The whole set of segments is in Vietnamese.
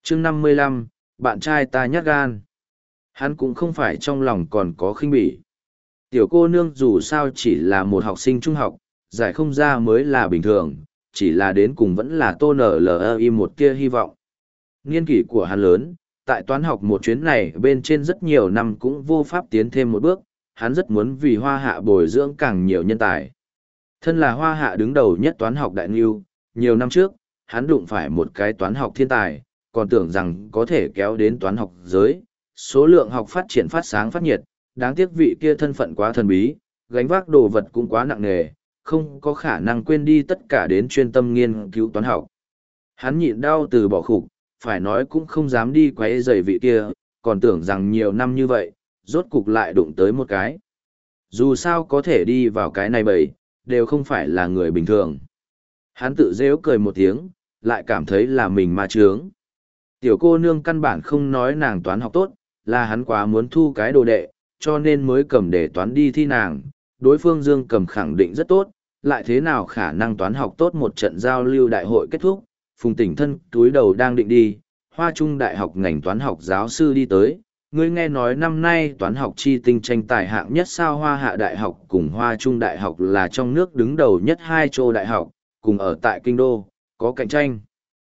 chương 55, bạn trai ta nhát gan. Hắn cũng không phải trong lòng còn có khinh bỉ. Tiểu cô nương dù sao chỉ là một học sinh trung học, giải không ra mới là bình thường, chỉ là đến cùng vẫn là tô nở LI một tia hy vọng. Niên kỷ của hắn lớn, tại toán học một chuyến này bên trên rất nhiều năm cũng vô pháp tiến thêm một bước, hắn rất muốn vì hoa hạ bồi dưỡng càng nhiều nhân tài. Thân là hoa hạ đứng đầu nhất toán học đại ngưu, nhiều năm trước, hắn đụng phải một cái toán học thiên tài, còn tưởng rằng có thể kéo đến toán học giới, số lượng học phát triển phát sáng phát nhiệt, đáng tiếc vị kia thân phận quá thần bí, gánh vác đồ vật cũng quá nặng nề, không có khả năng quên đi tất cả đến chuyên tâm nghiên cứu toán học. Hắn nhịn đau từ bỏ khục, phải nói cũng không dám đi quấy rầy vị kia, còn tưởng rằng nhiều năm như vậy, rốt cục lại đụng tới một cái. Dù sao có thể đi vào cái này bầy, đều không phải là người bình thường. Hắn tự rêu cười một tiếng, lại cảm thấy là mình ma trướng. Tiểu cô nương căn bản không nói nàng toán học tốt, là hắn quá muốn thu cái đồ đệ, cho nên mới cầm để toán đi thi nàng. Đối phương Dương cầm khẳng định rất tốt, lại thế nào khả năng toán học tốt một trận giao lưu đại hội kết thúc, Phùng Tỉnh Thân túi đầu đang định đi, Hoa Trung Đại học ngành toán học giáo sư đi tới. Ngươi nghe nói năm nay toán học chi tinh tranh tài hạng nhất sao Hoa Hạ Đại học cùng Hoa Trung Đại học là trong nước đứng đầu nhất hai châu đại học, cùng ở tại Kinh Đô, có cạnh tranh.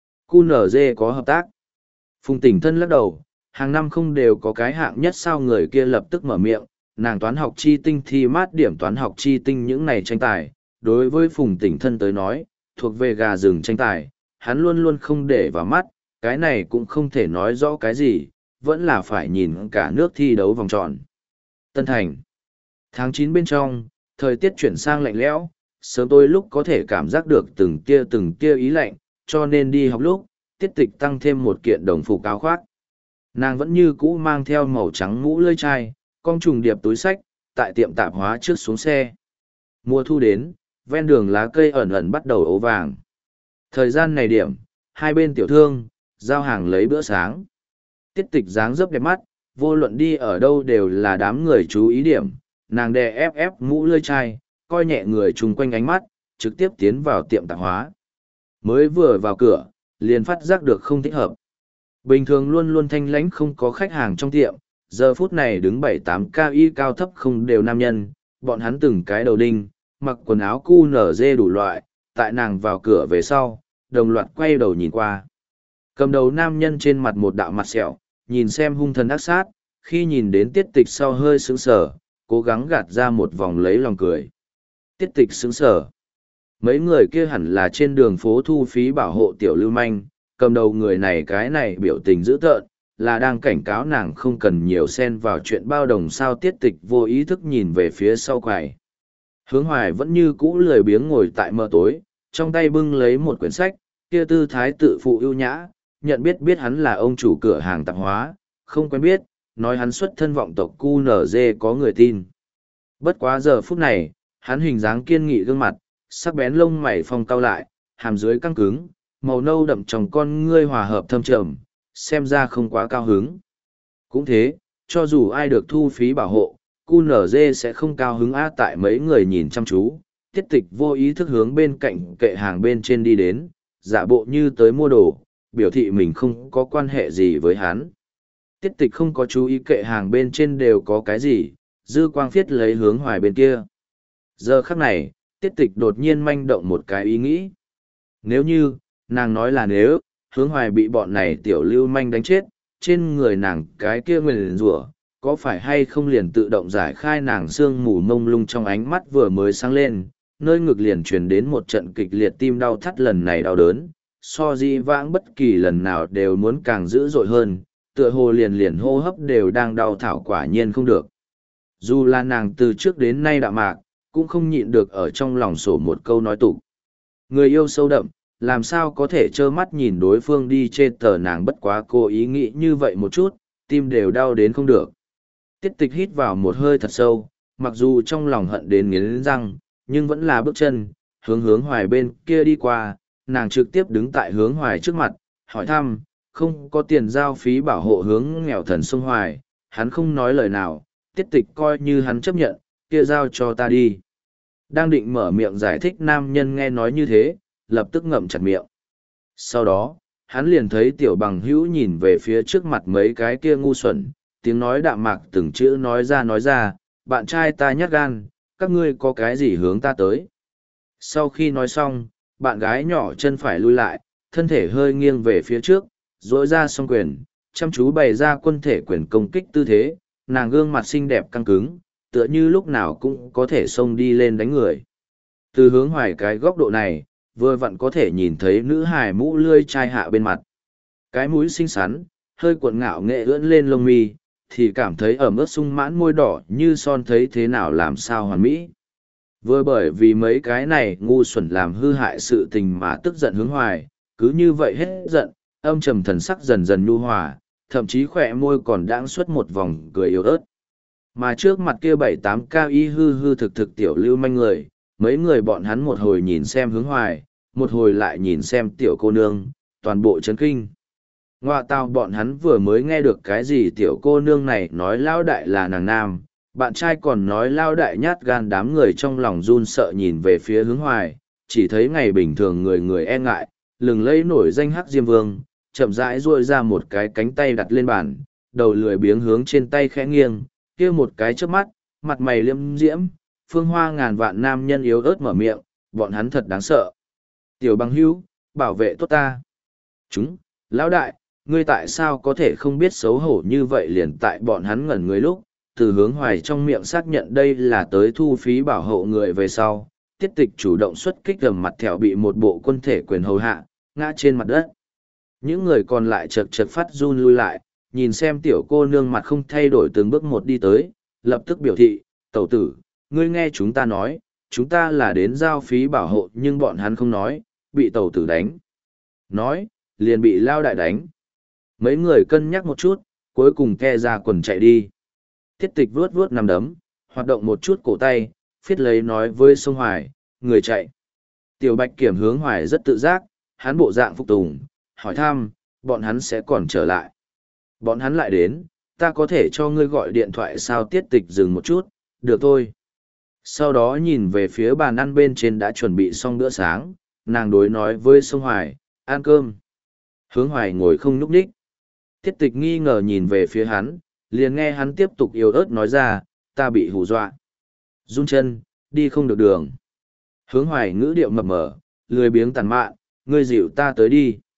QNZ có hợp tác. Phùng Tỉnh Thân lắc đầu, hàng năm không đều có cái hạng nhất sao người kia lập tức mở miệng, nàng toán học chi tinh thi mát điểm toán học chi tinh những này tranh tài. Đối với Phùng Tỉnh Thân tới nói, thuộc về gà rừng tranh tài, hắn luôn luôn không để vào mắt, cái này cũng không thể nói rõ cái gì, vẫn là phải nhìn cả nước thi đấu vòng tròn. Tân Thành. Tháng 9 bên trong, thời tiết chuyển sang lạnh lẽo, sớm tôi lúc có thể cảm giác được từng tia ý lạnh, cho nên đi học lúc, Tiết Tịch tăng thêm một kiện đồng phục áo khoác. Nàng vẫn như cũ mang theo màu trắng mũ lưỡi chai, con trùng điệp túi sách, tại tiệm tạp hóa trước xuống xe. Mùa thu đến, ven đường lá cây ẩn ẩn bắt đầu ố vàng. Thời gian này điểm, hai bên tiểu thương, giao hàng lấy bữa sáng. Tiết Tịch dáng dấp đẹp mắt, vô luận đi ở đâu đều là đám người chú ý điểm, nàng đè ép mũ lưỡi chai, coi nhẹ người chung quanh ánh mắt, trực tiếp tiến vào tiệm tạp hóa. Mới vừa vào cửa, liền phát giác được không thích hợp. Bình thường luôn luôn thanh lãnh không có khách hàng trong tiệm, giờ phút này đứng 7-8 KI cao thấp không đều nam nhân, bọn hắn từng cái đầu đinh, mặc quần áo QNZ đủ loại, tại nàng vào cửa về sau, đồng loạt quay đầu nhìn qua. Cầm đầu nam nhân trên mặt một đạo mặt sẹo, nhìn xem hung thần ác sát, khi nhìn đến Tiết Tịch sau hơi sững sờ, cố gắng gạt ra một vòng lấy lòng cười. Tiết Tịch sững sờ. Mấy người kia hẳn là trên đường phố thu phí bảo hộ tiểu lưu manh, cầm đầu người này cái này biểu tình dữ tợn, là đang cảnh cáo nàng không cần nhiều xen vào chuyện bao đồng sao. Tiết Tịch vô ý thức nhìn về phía sau quầy. Hướng Hoài vẫn như cũ lười biếng ngồi tại mờ tối, trong tay bưng lấy một quyển sách, kia tư thái tự phụ ưu nhã, nhận biết hắn là ông chủ cửa hàng tạp hóa, không quen biết, nói hắn xuất thân vọng tộc QNZ có người tin. Bất quá giờ phút này, hắn hình dáng kiên nghị gương mặt, sắc bén lông mày phong cau lại, hàm dưới căng cứng, màu nâu đậm trong con ngươi hòa hợp thâm trầm, xem ra không quá cao hứng. Cũng thế, cho dù ai được thu phí bảo hộ, QNZ sẽ không cao hứng á. Tại mấy người nhìn chăm chú, Tiết Tịch vô ý thức hướng bên cạnh kệ hàng bên trên đi đến, giả bộ như tới mua đồ, biểu thị mình không có quan hệ gì với hắn. Tiết Tịch không có chú ý kệ hàng bên trên đều có cái gì, dư quang phiết lấy Hướng Hoài bên kia. Giờ khắc này, Tiết Tịch đột nhiên manh động một cái ý nghĩ. Nếu như, nàng nói là nếu, Hướng Hoài bị bọn này tiểu lưu manh đánh chết, trên người nàng cái kia nguyền rủa, có phải hay không liền tự động giải khai nàng sương mù mông lung trong ánh mắt vừa mới sáng lên, nơi ngực liền truyền đến một trận kịch liệt tim đau thắt, lần này đau đớn, so di vãng bất kỳ lần nào đều muốn càng dữ dội hơn, tựa hồ liền hô hấp đều đang đau thảo, quả nhiên không được. Dù là nàng từ trước đến nay đạm mạc, cũng không nhịn được ở trong lòng sổ một câu nói tục. Người yêu sâu đậm, làm sao có thể trơ mắt nhìn đối phương đi chê tờ nàng, bất quá cô ý nghĩ như vậy một chút, tim đều đau đến không được. Tiết Tịch hít vào một hơi thật sâu, mặc dù trong lòng hận đến nghiến răng, nhưng vẫn là bước chân, Hướng Hoài bên kia đi qua, nàng trực tiếp đứng tại Hướng Hoài trước mặt, hỏi thăm, không có tiền giao phí bảo hộ Hướng nghèo thần sông Hoài, hắn không nói lời nào, Tiết Tịch coi như hắn chấp nhận, kia giao cho ta đi. Đang định mở miệng giải thích, nam nhân nghe nói như thế, lập tức ngậm chặt miệng. Sau đó, hắn liền thấy tiểu bằng hữu nhìn về phía trước mặt mấy cái kia ngu xuẩn, tiếng nói đạm mạc từng chữ nói ra, bạn trai ta nhát gan, các ngươi có cái gì hướng ta tới. Sau khi nói xong, bạn gái nhỏ chân phải lui lại, thân thể hơi nghiêng về phía trước, duỗi ra song quyền, chăm chú bày ra quân thể quyền công kích tư thế, nàng gương mặt xinh đẹp căng cứng, tựa như lúc nào cũng có thể xông đi lên đánh người. Từ hướng hoài cái góc độ này, vừa vặn có thể nhìn thấy nữ hài mũ lươi chai hạ bên mặt. Cái mũi xinh xắn, hơi cuộn ngạo nghệ ưỡn lên lông mi, thì cảm thấy ẩm ướt sung mãn môi đỏ như son thấy thế nào làm sao hoàn mỹ. Vừa bởi vì mấy cái này ngu xuẩn làm hư hại sự tình mà tức giận hướng hoài, cứ như vậy hết giận, âm trầm thần sắc dần dần nhu hòa, thậm chí khỏe môi còn đãng xuất một vòng cười yếu ớt. Mà trước mặt kia 7-8 cao y hư hư thực thực tiểu lưu manh người, mấy người bọn hắn một hồi nhìn xem hướng hoài, một hồi lại nhìn xem tiểu cô nương, toàn bộ chấn kinh. Ngoạ tào bọn hắn vừa mới nghe được cái gì tiểu cô nương này nói lao đại là nàng nam, bạn trai còn nói lao đại nhát gan, đám người trong lòng run sợ nhìn về phía hướng hoài, chỉ thấy ngày bình thường người người e ngại, lừng lẫy nổi danh Hắc Diêm Vương, chậm rãi duỗi ra một cái cánh tay đặt lên bàn, đầu lười biếng hướng trên tay khẽ nghiêng, kia một cái chớp mắt, mặt mày liêm diễm, phương hoa ngàn vạn nam nhân yếu ớt mở miệng, bọn hắn thật đáng sợ. Tiểu bằng hữu, bảo vệ tốt ta. Chúng, lão đại, ngươi tại sao có thể không biết xấu hổ như vậy? Liền tại bọn hắn ngẩn người lúc, từ hướng hoài trong miệng xác nhận đây là tới thu phí bảo hộ người về sau, tiết tịch chủ động xuất kích gầm mặt thẹo bị một bộ quân thể quyền hầu hạ, ngã trên mặt đất. Những người còn lại chật chật phát run lui lại, nhìn xem tiểu cô nương mặt không thay đổi từng bước một đi tới, lập tức biểu thị, tẩu tử, ngươi nghe chúng ta nói, chúng ta là đến giao phí bảo hộ nhưng bọn hắn không nói, bị tẩu tử đánh. Nói, liền bị lao đại đánh. Mấy người cân nhắc một chút, cuối cùng ke ra quần chạy đi. Tiết tịch vuốt vuốt nằm đấm, hoạt động một chút cổ tay, phiết lấy nói với sông Hoài, người chạy. Tiểu Bạch Kiểm hướng Hoài rất tự giác, hắn bộ dạng phục tùng, hỏi thăm, bọn hắn sẽ còn trở lại. Bọn hắn lại đến, ta có thể cho ngươi gọi điện thoại sao? Tiết tịch dừng một chút, được thôi. Sau đó nhìn về phía bàn ăn bên trên đã chuẩn bị xong bữa sáng, nàng đối nói với sông Hoài, ăn cơm. Hướng Hoài ngồi không nhúc nhích. Tiết tịch nghi ngờ nhìn về phía hắn, liền nghe hắn tiếp tục yếu ớt nói ra, ta bị hù dọa. Run chân, đi không được đường. Hướng Hoài ngữ điệu mập mờ, lười biếng tàn mạn, ngươi dịu ta tới đi.